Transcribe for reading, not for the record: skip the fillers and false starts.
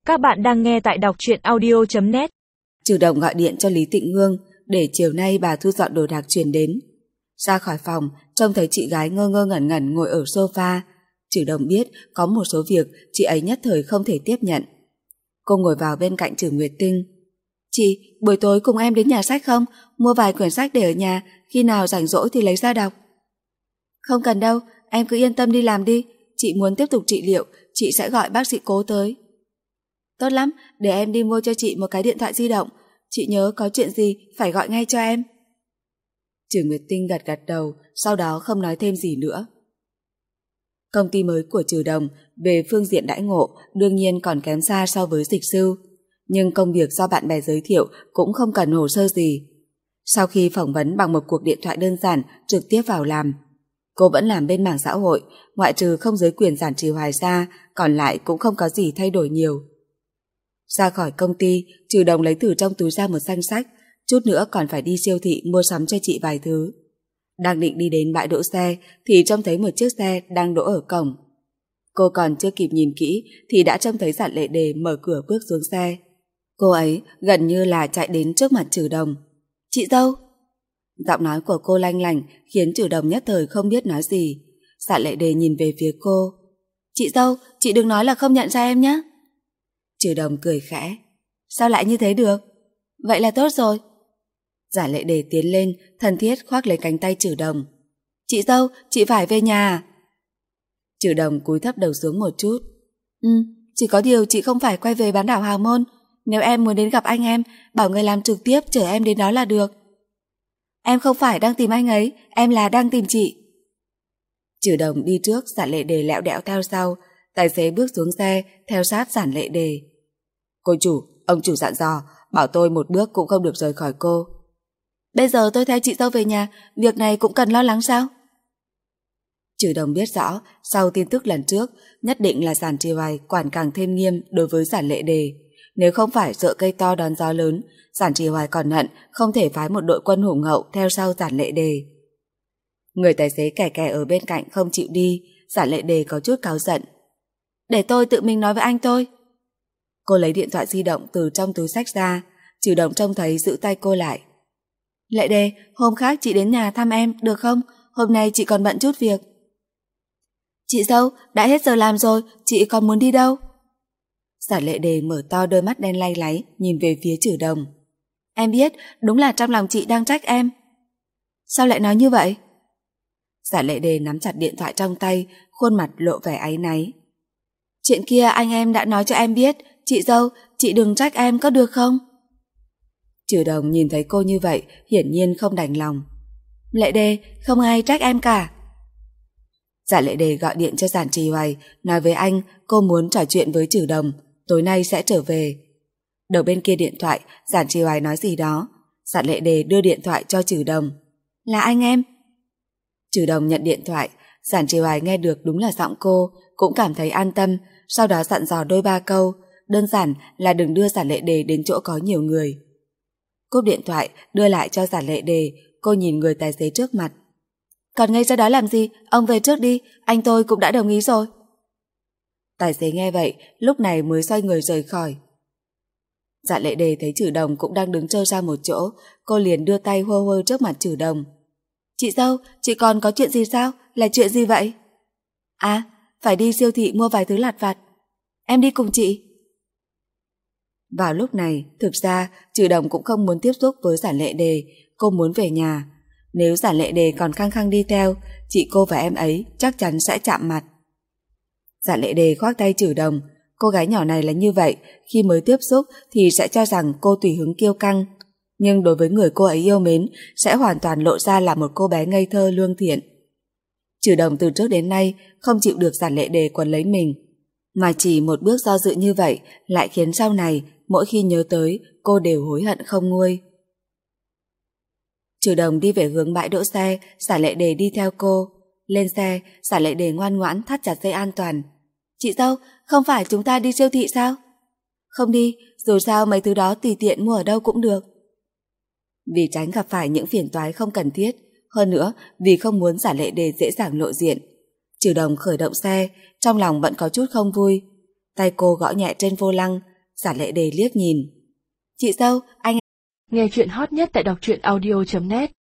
Các bạn đang nghe tại đọc truyện audio.net. Trừ Đồng gọi điện cho Lý Tịnh Hương để chiều nay bà thu dọn đồ đạc chuyển đến. Ra khỏi phòng, trông thấy chị gái ngơ ngơ ngẩn ngẩn ngồi ở sofa. Trừ Đồng biết có một số việc chị ấy nhất thời không thể tiếp nhận. Cô ngồi vào bên cạnh Trừ Nguyệt Tinh. Chị, buổi tối cùng em đến nhà sách không? Mua vài quyển sách để ở nhà, khi nào rảnh rỗi thì lấy ra đọc. Không cần đâu, em cứ yên tâm đi làm đi. Chị muốn tiếp tục trị liệu, chị sẽ gọi bác sĩ Cố tới. Tốt lắm, để em đi mua cho chị một cái điện thoại di động. Chị nhớ có chuyện gì phải gọi ngay cho em. Trừ Nguyệt Tinh gật gật đầu, sau đó không nói thêm gì nữa. Công ty mới của Trừ Đồng về phương diện đãi ngộ đương nhiên còn kém xa so với Dịch Sư, nhưng công việc do bạn bè giới thiệu cũng không cần hồ sơ gì. Sau khi phỏng vấn bằng một cuộc điện thoại đơn giản trực tiếp vào làm. Cô vẫn làm bên mảng xã hội, ngoại trừ không giới quyền Giản Trì Hoài ra, còn lại cũng không có gì thay đổi nhiều. Ra khỏi công ty, Trừ Đồng lấy từ trong túi ra một danh sách, chút nữa còn phải đi siêu thị mua sắm cho chị vài thứ. Đang định đi đến bãi đỗ xe thì trông thấy một chiếc xe đang đỗ ở cổng. Cô còn chưa kịp nhìn kỹ thì đã trông thấy Giản Lệ Đề mở cửa bước xuống xe. Cô ấy gần như là chạy đến trước mặt Trừ Đồng. Chị dâu! Giọng nói của cô lanh lảnh khiến Trừ Đồng nhất thời không biết nói gì. Giản Lệ Đề nhìn về phía cô. Chị dâu, chị đừng nói là không nhận ra em nhé. Trừ Đồng cười khẽ. Sao lại như thế được? Vậy là tốt rồi. Giản Lệ Đề tiến lên, thân thiết khoác lấy cánh tay Trừ Đồng. Chị dâu, chị phải về nhà à? Trừ Đồng cúi thấp đầu xuống một chút. Chỉ có điều chị không phải quay về bán đảo Hào Môn. Nếu em muốn đến gặp anh em, bảo người làm trực tiếp chở em đến đó là được. Em không phải đang tìm anh ấy, em là đang tìm chị. Trừ Đồng đi trước, Giản Lệ Đề lẹo đẽo theo sau. Tài xế bước xuống xe, theo sát Giản Lệ Đề. Cô chủ, ông chủ dặn dò, bảo tôi một bước cũng không được rời khỏi cô. Bây giờ tôi theo chị dâu về nhà, việc này cũng cần lo lắng sao? Trừ Đồng biết rõ, sau tin tức lần trước, nhất định là Giản Trì Hoài quản càng thêm nghiêm đối với Giản Lệ Đề. Nếu không phải sợ cây to đón gió lớn, Giản Trì Hoài còn hận không thể phái một đội quân hùng hậu theo sau Giản Lệ Đề. Người tài xế kè kè ở bên cạnh không chịu đi, Giản Lệ Đề có chút cáu giận. Để tôi tự mình nói với anh tôi. Cô lấy điện thoại di động từ trong túi xách ra, Trừ Đồng trông thấy giữ tay cô lại. Lệ Đề, hôm khác chị đến nhà thăm em, được không? Hôm nay chị còn bận chút việc. Chị dâu, đã hết giờ làm rồi, chị còn muốn đi đâu? Giản Lệ Đề mở to đôi mắt đen lay láy, nhìn về phía Trừ Đồng. Em biết, đúng là trong lòng chị đang trách em. Sao lại nói như vậy? Giản Lệ Đề nắm chặt điện thoại trong tay, khuôn mặt lộ vẻ áy náy. Chuyện kia anh em đã nói cho em biết, chị dâu, chị đừng trách em có được không? Trừ Đồng nhìn thấy cô như vậy, hiển nhiên không đành lòng. Lệ Đề, không ai trách em cả. Giản Lệ Đề gọi điện cho Giản Trì Hoài, nói với anh cô muốn trò chuyện với Trừ Đồng, tối nay sẽ trở về. Đầu bên kia điện thoại, Giản Trì Hoài nói gì đó. Giản Lệ Đề đưa điện thoại cho Trừ Đồng. Là anh em. Trừ Đồng nhận điện thoại, Giản Trì Hoài nghe được đúng là giọng cô, cũng cảm thấy an tâm, sau đó dặn dò đôi ba câu, đơn giản là đừng đưa Giản Lệ Đề đến chỗ có nhiều người. Cúp điện thoại, đưa lại cho Giản Lệ Đề, cô nhìn người tài xế trước mặt. Còn ngây ra đó làm gì, ông về trước đi, anh tôi cũng đã đồng ý rồi. Tài xế nghe vậy, lúc này mới xoay người rời khỏi. Giản Lệ Đề thấy Trừ Đồng cũng đang đứng trơ ra một chỗ, cô liền đưa tay hơ hơ trước mặt Trừ Đồng. Chị dâu, chị còn có chuyện gì sao? Là chuyện gì vậy? À, phải đi siêu thị mua vài thứ lặt vặt. Em đi cùng chị. Vào lúc này, thực ra Trừ Đồng cũng không muốn tiếp xúc với Giản Lệ Đề, cô muốn về nhà. Nếu Giản Lệ Đề còn khăng khăng đi theo, chị cô và em ấy chắc chắn sẽ chạm mặt. Giản Lệ Đề khoác tay Trừ Đồng, cô gái nhỏ này là như vậy, khi mới tiếp xúc thì sẽ cho rằng cô tùy hứng kiêu căng, nhưng đối với người cô ấy yêu mến sẽ hoàn toàn lộ ra là một cô bé ngây thơ lương thiện. Trừ Đồng từ trước đến nay không chịu được Giản Lệ Đề quấn lấy mình, mà chỉ một bước do dự như vậy lại khiến sau này mỗi khi nhớ tới cô đều hối hận không nguôi. Trừ Đồng đi về hướng bãi đỗ xe, Giản Lệ Đề đi theo cô. Lên xe, Giản Lệ Đề ngoan ngoãn thắt chặt dây an toàn. Chị dâu, không phải chúng ta đi siêu thị sao? Không đi, dù sao mấy thứ đó tùy tiện mua ở đâu cũng được. Vì tránh gặp phải những phiền toái không cần thiết, hơn nữa vì không muốn Giản Lệ Đề dễ dàng lộ diện, Trừ Đồng khởi động xe, trong lòng vẫn có chút không vui. Tay cô gõ nhẹ trên vô lăng, Giả Lệ Đề liếc nhìn. Chị dâu, anh... Nghe chuyện hot nhất tại đọc truyện audio.net